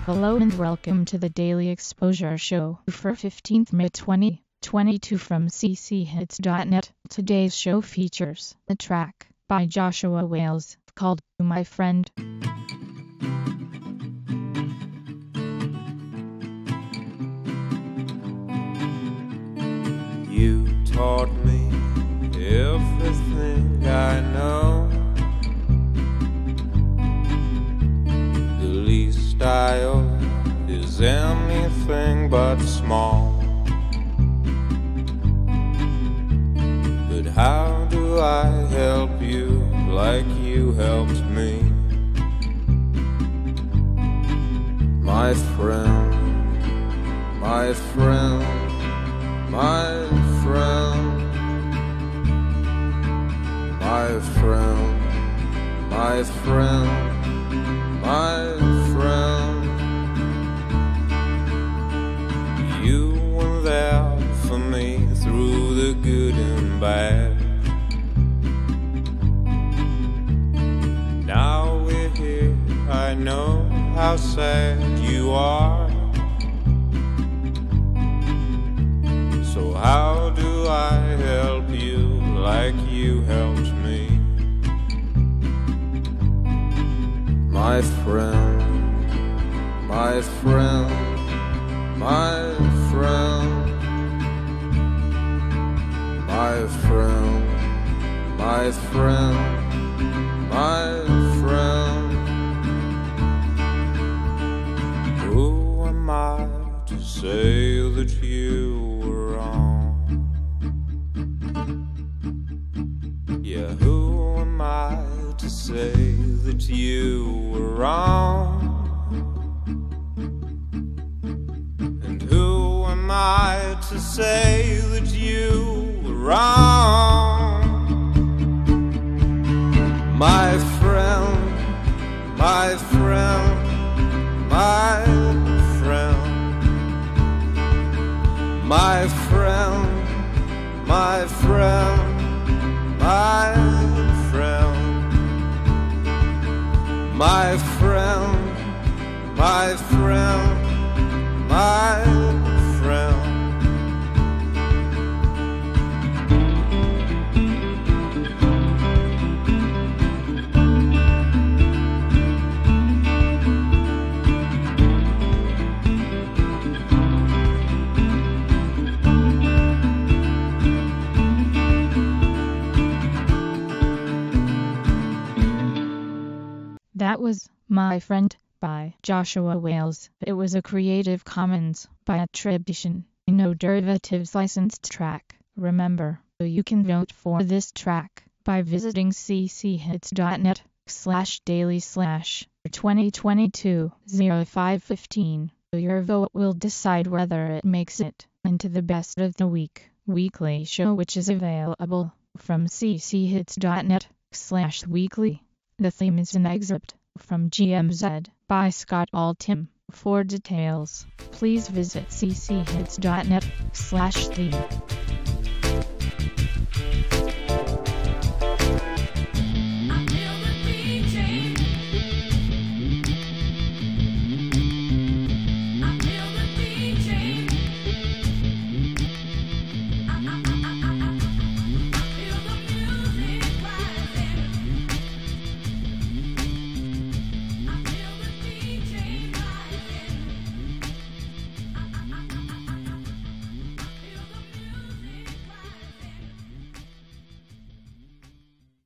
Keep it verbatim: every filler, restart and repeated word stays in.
Hello and welcome to the Daily Exposure Show for fifteenth May twenty twenty-two from c c hits dot net. Today's show features a track by Joshua Wales called My Friend. You taught me everything I know. The least I owe is anything but small. But how do I help you like you helped me? My friend, my friend, my friend, my friend, my friend, my friend. You were there for me through the good and bad. Now we're here, I know how sad you are. So how do I help you like you helped me? My friend, my friend, my friend, my friend, my friend, my friend. Who am I to say that you were wrong? Yeah, who am I to say that you were wrong? And who am I to say that you were wrong? My friend, my friend, my friend, my friend, my friend, my friend, my friend, my friend, my friend. That was My Friend by Joshua Wales. It was a Creative Commons by attribution, no derivatives licensed track. Remember, you can vote for this track by visiting c c hits dot net slash daily slash twenty twenty-two oh five fifteen. Your vote will decide whether it makes it into the best of the week weekly show, which is available from c c hits dot net slash weekly. The theme is an excerpt from G M Z by Scott Altham. For details, please visit c c hits dot net slash theme.